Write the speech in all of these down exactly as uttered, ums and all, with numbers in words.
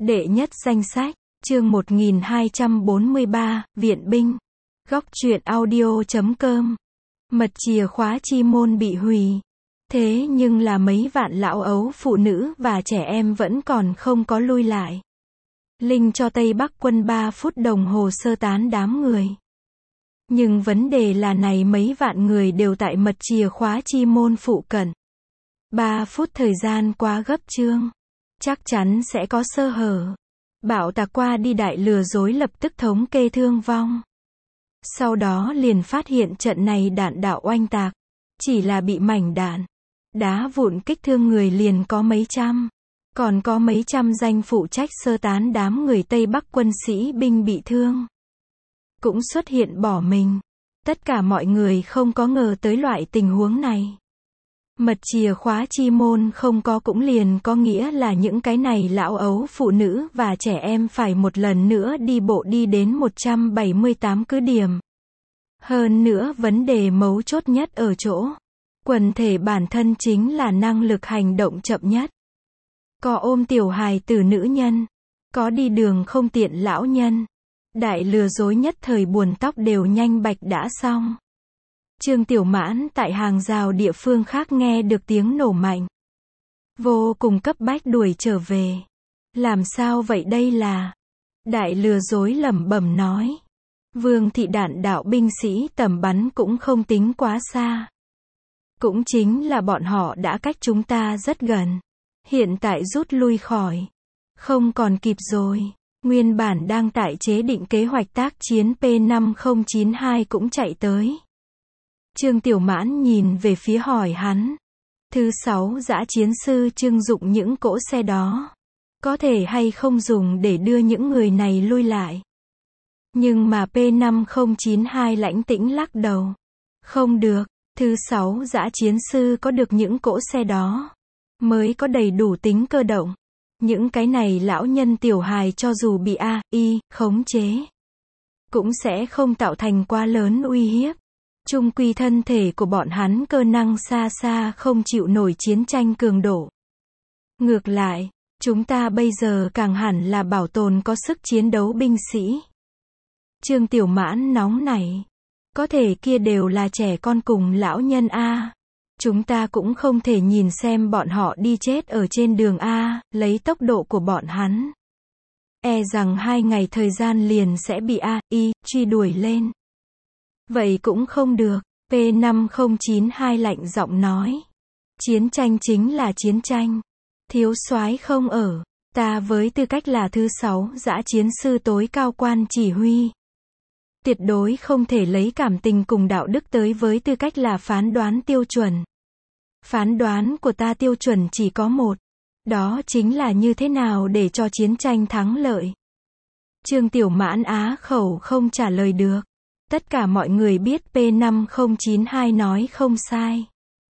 Đệ nhất danh sách, chương một nghìn hai trăm bốn mươi ba, Viện binh. Góc truyện audio chấm com. Mật chìa khóa chi môn bị hủy. Thế nhưng là mấy vạn lão ấu phụ nữ và trẻ em vẫn còn không có lui lại. Linh cho Tây Bắc quân ba phút đồng hồ sơ tán đám người. Nhưng vấn đề là này mấy vạn người đều tại mật chìa khóa chi môn phụ cận. ba phút thời gian quá gấp chương. Chắc chắn sẽ có sơ hở. Bạo tạc qua đi đại lừa dối lập tức thống kê thương vong. Sau đó liền phát hiện trận này đạn đạo oanh tạc. Chỉ là bị mảnh đạn. Đá vụn kích thương người liền có mấy trăm. Còn có mấy trăm danh phụ trách sơ tán đám người Tây Bắc quân sĩ binh bị thương. Cũng xuất hiện bỏ mình. Tất cả mọi người không có ngờ tới loại tình huống này. Mật chìa khóa chi môn không có cũng liền có nghĩa là những cái này lão ấu phụ nữ và trẻ em phải một lần nữa đi bộ đi đến một trăm bảy mươi tám cứ điểm. Hơn nữa vấn đề mấu chốt nhất ở chỗ. Quần thể bản thân chính là năng lực hành động chậm nhất. Có ôm tiểu hài tử nữ nhân. Có đi đường không tiện lão nhân. Đại lừa dối nhất thời buồn tóc đều nhanh bạch đã xong. Trương Tiểu Mãn tại hàng rào địa phương khác nghe được tiếng nổ mạnh. Vô cùng cấp bách đuổi trở về. Làm sao vậy đây là? Đại lừa dối lẩm bẩm nói. Vương thị đạn đạo binh sĩ tầm bắn cũng không tính quá xa. Cũng chính là bọn họ đã cách chúng ta rất gần. Hiện tại rút lui khỏi. Không còn kịp rồi. Nguyên bản đang tại chế định kế hoạch tác chiến P năm không chín hai cũng chạy tới. Trương Tiểu Mãn nhìn về phía hỏi hắn. Thứ sáu dã chiến sư trưng dụng những cỗ xe đó. Có thể hay không dùng để đưa những người này lui lại. Nhưng mà P năm không chín hai lãnh tĩnh lắc đầu. Không được, thứ sáu dã chiến sư có được những cỗ xe đó. Mới có đầy đủ tính cơ động. Những cái này lão nhân tiểu hài cho dù bị A, I, khống chế. Cũng sẽ không tạo thành quá lớn uy hiếp. Chung quy thân thể của bọn hắn cơ năng xa xa không chịu nổi chiến tranh cường độ. Ngược lại, chúng ta bây giờ càng hẳn là bảo tồn có sức chiến đấu binh sĩ. Trương Tiểu Mãn nóng nảy. Có thể kia đều là trẻ con cùng lão nhân A. Chúng ta cũng không thể nhìn xem bọn họ đi chết ở trên đường A, lấy tốc độ của bọn hắn. E rằng hai ngày thời gian liền sẽ bị A, I, truy đuổi lên. Vậy cũng không được, P năm không chín hai lạnh giọng nói. Chiến tranh chính là chiến tranh. Thiếu soái không ở, ta với tư cách là thứ sáu dã chiến sư tối cao quan chỉ huy. Tuyệt đối không thể lấy cảm tình cùng đạo đức tới với tư cách là phán đoán tiêu chuẩn. Phán đoán của ta tiêu chuẩn chỉ có một. Đó chính là như thế nào để cho chiến tranh thắng lợi. Trương Tiểu Mãn á khẩu không trả lời được. Tất cả mọi người biết P năm không chín hai nói không sai.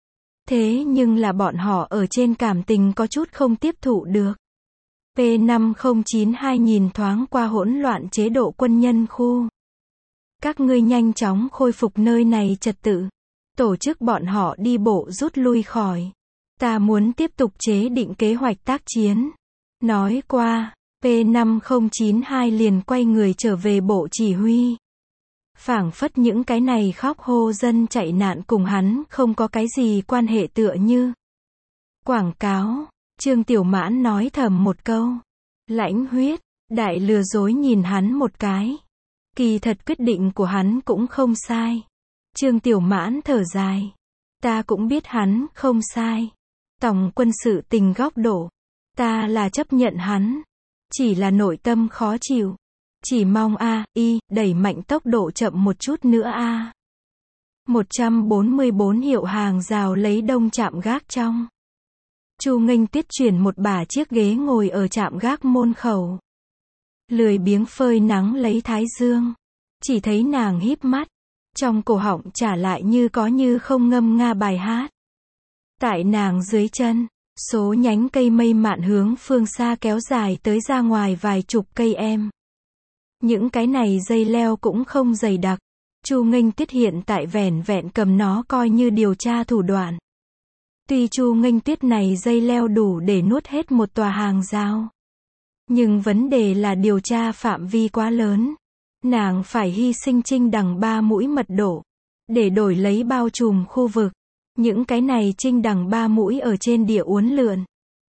Thế nhưng là bọn họ ở trên cảm tình có chút không tiếp thụ được. P năm không chín hai nhìn thoáng qua hỗn loạn chế độ quân nhân khu. Các ngươi nhanh chóng khôi phục nơi này trật tự. Tổ chức bọn họ đi bộ rút lui khỏi. Ta muốn tiếp tục chế định kế hoạch tác chiến. Nói qua, P năm không chín hai liền quay người trở về bộ chỉ huy. Phảng phất những cái này khóc hô dân chạy nạn cùng hắn không có cái gì quan hệ tựa như. Quảng cáo, Trương Tiểu Mãn nói thầm một câu. Lãnh huyết, đại lừa dối nhìn hắn một cái. Kỳ thật quyết định của hắn cũng không sai. Trương Tiểu Mãn thở dài. Ta cũng biết hắn không sai. Tổng quân sự tình góc độ. Ta là chấp nhận hắn. Chỉ là nội tâm khó chịu. Chỉ mong A, I, đẩy mạnh tốc độ chậm một chút nữa A. một trăm bốn mươi bốn hiệu hàng rào lấy đông trạm gác trong. Chu Nghênh Tuyết chuyển một bả chiếc ghế ngồi ở trạm gác môn khẩu. Lười biếng phơi nắng lấy thái dương. Chỉ thấy nàng híp mắt. Trong cổ họng trả lại như có như không ngâm nga bài hát. Tại nàng dưới chân, số nhánh cây mây mạn hướng phương xa kéo dài tới ra ngoài vài chục cây em. Những cái này dây leo cũng không dày đặc. Chu Nghênh Tuyết hiện tại vẻn vẹn cầm nó coi như điều tra thủ đoạn. Tuy Chu Nghênh Tuyết này dây leo đủ để nuốt hết một tòa hàng rào. Nhưng vấn đề là điều tra phạm vi quá lớn. Nàng phải hy sinh trinh đằng ba mũi mật độ, để đổi lấy bao trùm khu vực. Những cái này trinh đằng ba mũi ở trên địa uốn lượn.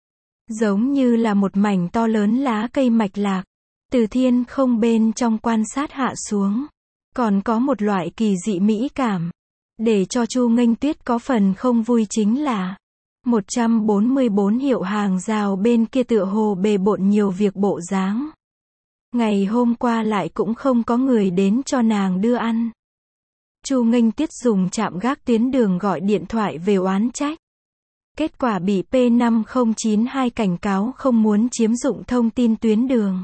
Giống như là một mảnh to lớn lá cây mạch lạc. Từ thiên không bên trong quan sát hạ xuống. Còn có một loại kỳ dị mỹ cảm. Để cho Chu Nghênh Tuyết có phần không vui chính là một trăm bốn mươi bốn hiệu hàng rào bên kia tựa hồ bề bộn nhiều việc bộ dáng. Ngày hôm qua lại cũng không có người đến cho nàng đưa ăn. Chu Nghênh Tuyết dùng trạm gác tuyến đường gọi điện thoại về oán trách. Kết quả bị P năm không chín hai cảnh cáo không muốn chiếm dụng thông tin tuyến đường.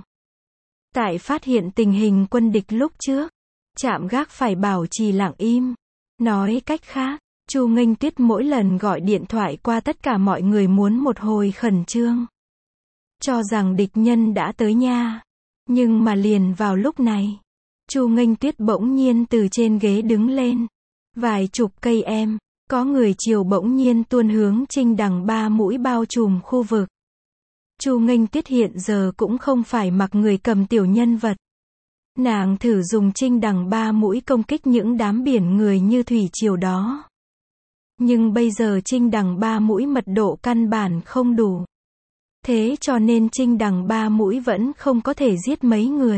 Tại phát hiện tình hình quân địch lúc trước, trạm gác phải bảo trì lặng im. Nói cách khác, Chu Nghênh Tuyết mỗi lần gọi điện thoại qua tất cả mọi người muốn một hồi khẩn trương. Cho rằng địch nhân đã tới nha. Nhưng mà liền vào lúc này, Chu Nghênh Tuyết bỗng nhiên từ trên ghế đứng lên. Vài chục cây em, có người chiều bỗng nhiên tuôn hướng trinh đằng ba mũi bao trùm khu vực. Chu Nghênh Tuyết hiện giờ cũng không phải mặc người cầm tiểu nhân vật. Nàng thử dùng trinh đằng ba mũi công kích những đám biển người như thủy triều đó. Nhưng bây giờ trinh đằng ba mũi mật độ căn bản không đủ. Thế cho nên trinh đằng ba mũi vẫn không có thể giết mấy người.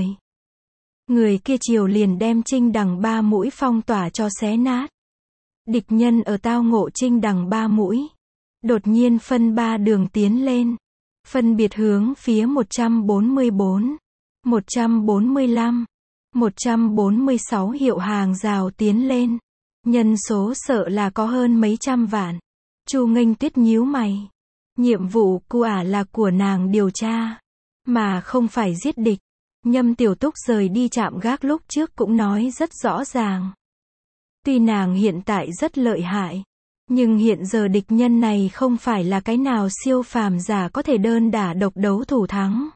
Người kia chiều liền đem trinh đằng ba mũi phong tỏa cho xé nát. Địch nhân ở tao ngộ trinh đằng ba mũi. Đột nhiên phân ba đường tiến lên. Phân biệt hướng phía một trăm bốn mươi bốn, một trăm bốn mươi lăm, một trăm bốn mươi sáu hiệu hàng rào tiến lên. Nhân số sợ là có hơn mấy trăm vạn. Chu Nghênh Tuyết nhíu mày. Nhiệm vụ của ả là của nàng điều tra, mà không phải giết địch. Nhâm Tiểu Túc rời đi trạm gác lúc trước cũng nói rất rõ ràng. Tuy nàng hiện tại rất lợi hại, nhưng hiện giờ địch nhân này không phải là cái nào siêu phàm giả có thể đơn đả độc đấu thủ thắng.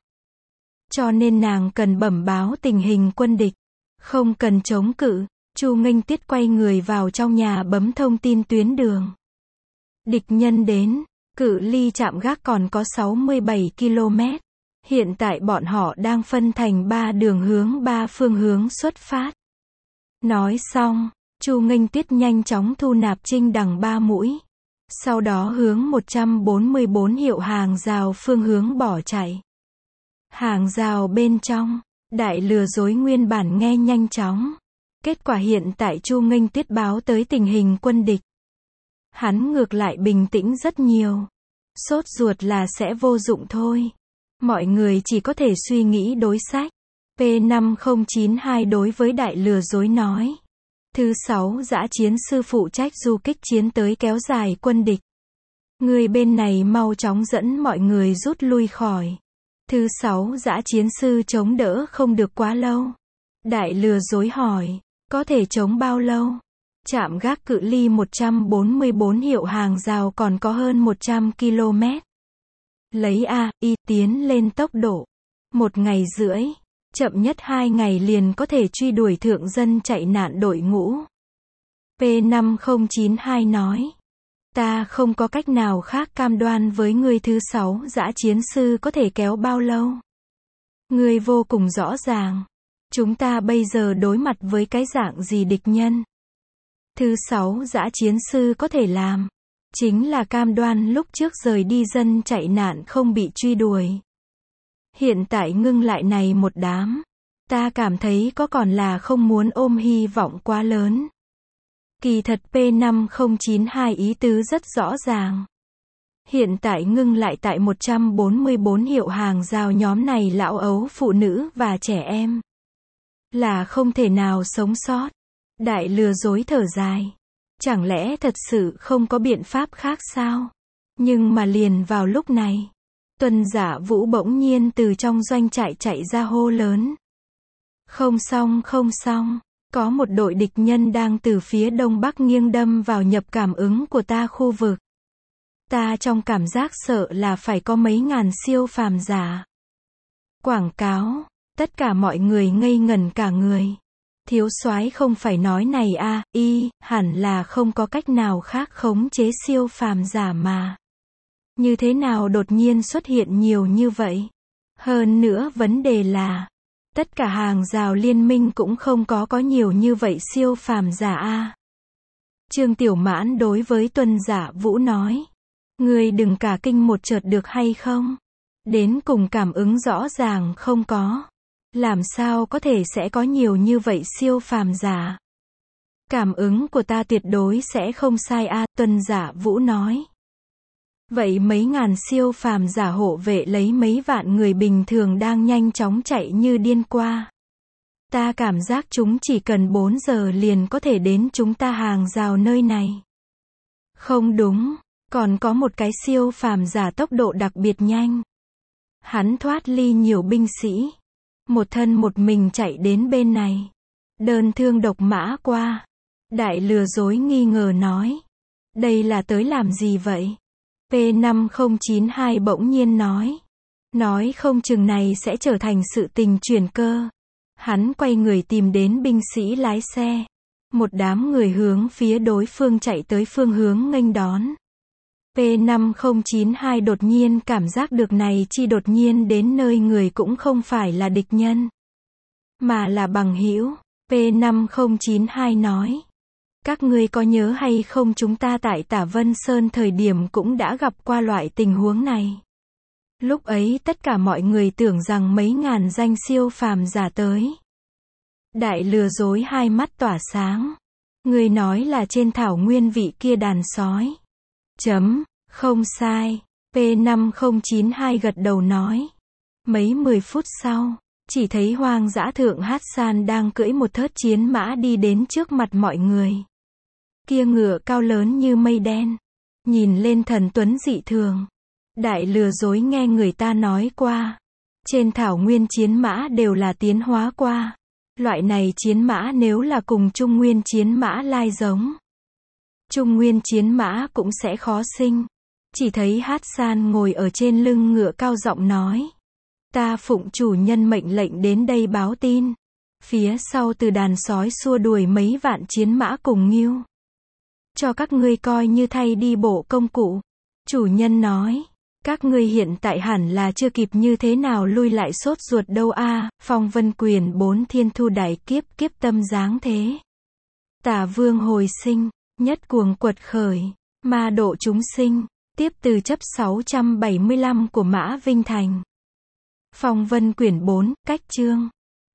Cho nên nàng cần bẩm báo tình hình quân địch, không cần chống cự. Chu Nghênh Tuyết quay người vào trong nhà bấm thông tin tuyến đường. Địch nhân đến, cự ly trạm gác còn có sáu mươi bảy ki lô mét. Hiện tại bọn họ đang phân thành ba đường hướng ba phương hướng xuất phát. Nói xong, Chu Nghênh Tuyết nhanh chóng thu nạp trinh đằng ba mũi. Sau đó hướng một trăm bốn mươi bốn hiệu hàng rào phương hướng bỏ chạy. Hàng rào bên trong, đại lừa dối nguyên bản nghe nhanh chóng. Kết quả hiện tại Chu Nghênh Tuyết báo tới tình hình quân địch. Hắn ngược lại bình tĩnh rất nhiều. Sốt ruột là sẽ vô dụng thôi. Mọi người chỉ có thể suy nghĩ đối sách. P năm không chín hai đối với đại lừa dối nói. Thứ sáu dã chiến sư phụ trách du kích chiến tới kéo dài quân địch. Người bên này mau chóng dẫn mọi người rút lui khỏi. Thứ sáu dã chiến sư chống đỡ không được quá lâu. Đại lừa dối hỏi, có thể chống bao lâu? Trạm gác cự ly một trăm bốn mươi bốn hiệu hàng rào còn có hơn một trăm ki lô mét. Lấy A, I tiến lên tốc độ. Một ngày rưỡi, chậm nhất hai ngày liền có thể truy đuổi thượng dân chạy nạn đội ngũ. P năm không chín hai nói. Ta không có cách nào khác cam đoan với ngươi thứ sáu dã chiến sư có thể kéo bao lâu. Ngươi vô cùng rõ ràng. Chúng ta bây giờ đối mặt với cái dạng gì địch nhân. Thứ sáu dã chiến sư có thể làm. Chính là cam đoan lúc trước rời đi dân chạy nạn không bị truy đuổi. Hiện tại ngưng lại này một đám. Ta cảm thấy có còn là không muốn ôm hy vọng quá lớn. Kỳ thật P năm không chín hai ý tứ rất rõ ràng. Hiện tại ngưng lại tại một trăm bốn mươi bốn hiệu hàng rào nhóm này lão ấu phụ nữ và trẻ em. Là không thể nào sống sót. Đại lừa dối thở dài. Chẳng lẽ thật sự không có biện pháp khác sao? Nhưng mà liền vào lúc này, Tuần Giả Vũ bỗng nhiên từ trong doanh trại chạy ra hô lớn. Không xong không xong, có một đội địch nhân đang từ phía đông bắc nghiêng đâm vào nhập cảm ứng của ta khu vực. Ta trong cảm giác sợ là phải có mấy ngàn siêu phàm giả. Quảng cáo, tất cả mọi người ngây ngẩn cả người. Thiếu soái không phải nói này a, y, hẳn là không có cách nào khác khống chế siêu phàm giả mà. Như thế nào đột nhiên xuất hiện nhiều như vậy? Hơn nữa vấn đề là, tất cả hàng rào liên minh cũng không có có nhiều như vậy siêu phàm giả a. Trương Tiểu Mãn đối với Tuân Giả Vũ nói. Ngươi đừng cả kinh một chợt được hay không? Đến cùng cảm ứng rõ ràng không có. Làm sao có thể sẽ có nhiều như vậy siêu phàm giả? Cảm ứng của ta tuyệt đối sẽ không sai a, Tuân Giả Vũ nói. Vậy mấy ngàn siêu phàm giả hộ vệ lấy mấy vạn người bình thường đang nhanh chóng chạy như điên qua. Ta cảm giác chúng chỉ cần bốn giờ liền có thể đến chúng ta hàng rào nơi này. Không đúng, còn có một cái siêu phàm giả tốc độ đặc biệt nhanh. Hắn thoát ly nhiều binh sĩ. Một thân một mình chạy đến bên này. Đơn thương độc mã qua. Đại lừa dối nghi ngờ nói. Đây là tới làm gì vậy? P năm không chín hai bỗng nhiên nói. Nói không chừng này sẽ trở thành sự tình chuyển cơ. Hắn quay người tìm đến binh sĩ lái xe. Một đám người hướng phía đối phương chạy tới phương hướng nghênh đón. P năm không chín hai đột nhiên cảm giác được này chi đột nhiên đến nơi người cũng không phải là địch nhân, mà là bằng hữu. P năm không chín hai nói. Các ngươi có nhớ hay không chúng ta tại Tả Vân Sơn thời điểm cũng đã gặp qua loại tình huống này. Lúc ấy tất cả mọi người tưởng rằng mấy ngàn danh siêu phàm giả tới. Đại lừa dối hai mắt tỏa sáng. Người nói là trên thảo nguyên vị kia đàn sói. Chấm, không sai. P năm không chín hai gật đầu nói. Mấy mười phút sau, chỉ thấy hoang dã thượng Hassan đang cưỡi một thớt chiến mã đi đến trước mặt mọi người. Kia ngựa cao lớn như mây đen. Nhìn lên thần tuấn dị thường. Đại lừa dối nghe người ta nói qua. Trên thảo nguyên chiến mã đều là tiến hóa qua. Loại này chiến mã nếu là cùng Trung Nguyên chiến mã lai giống. Trung Nguyên chiến mã cũng sẽ khó sinh. Chỉ thấy Hassan ngồi ở trên lưng ngựa cao giọng nói. Ta phụng chủ nhân mệnh lệnh đến đây báo tin. Phía sau từ đàn sói xua đuổi mấy vạn chiến mã cùng nghêu. Cho các ngươi coi như thay đi bộ công cụ. Chủ nhân nói. Các ngươi hiện tại hẳn là chưa kịp như thế nào lui lại sốt ruột đâu a. Phong Vân Quyền bốn thiên thu đại kiếp kiếp tâm dáng thế. Tả vương hồi sinh, nhất cuồng quật khởi, ma độ chúng sinh, tiếp từ chấp sáu trăm bảy mươi lăm của Mã Vinh Thành. Phong Vân Quyển bốn, cách chương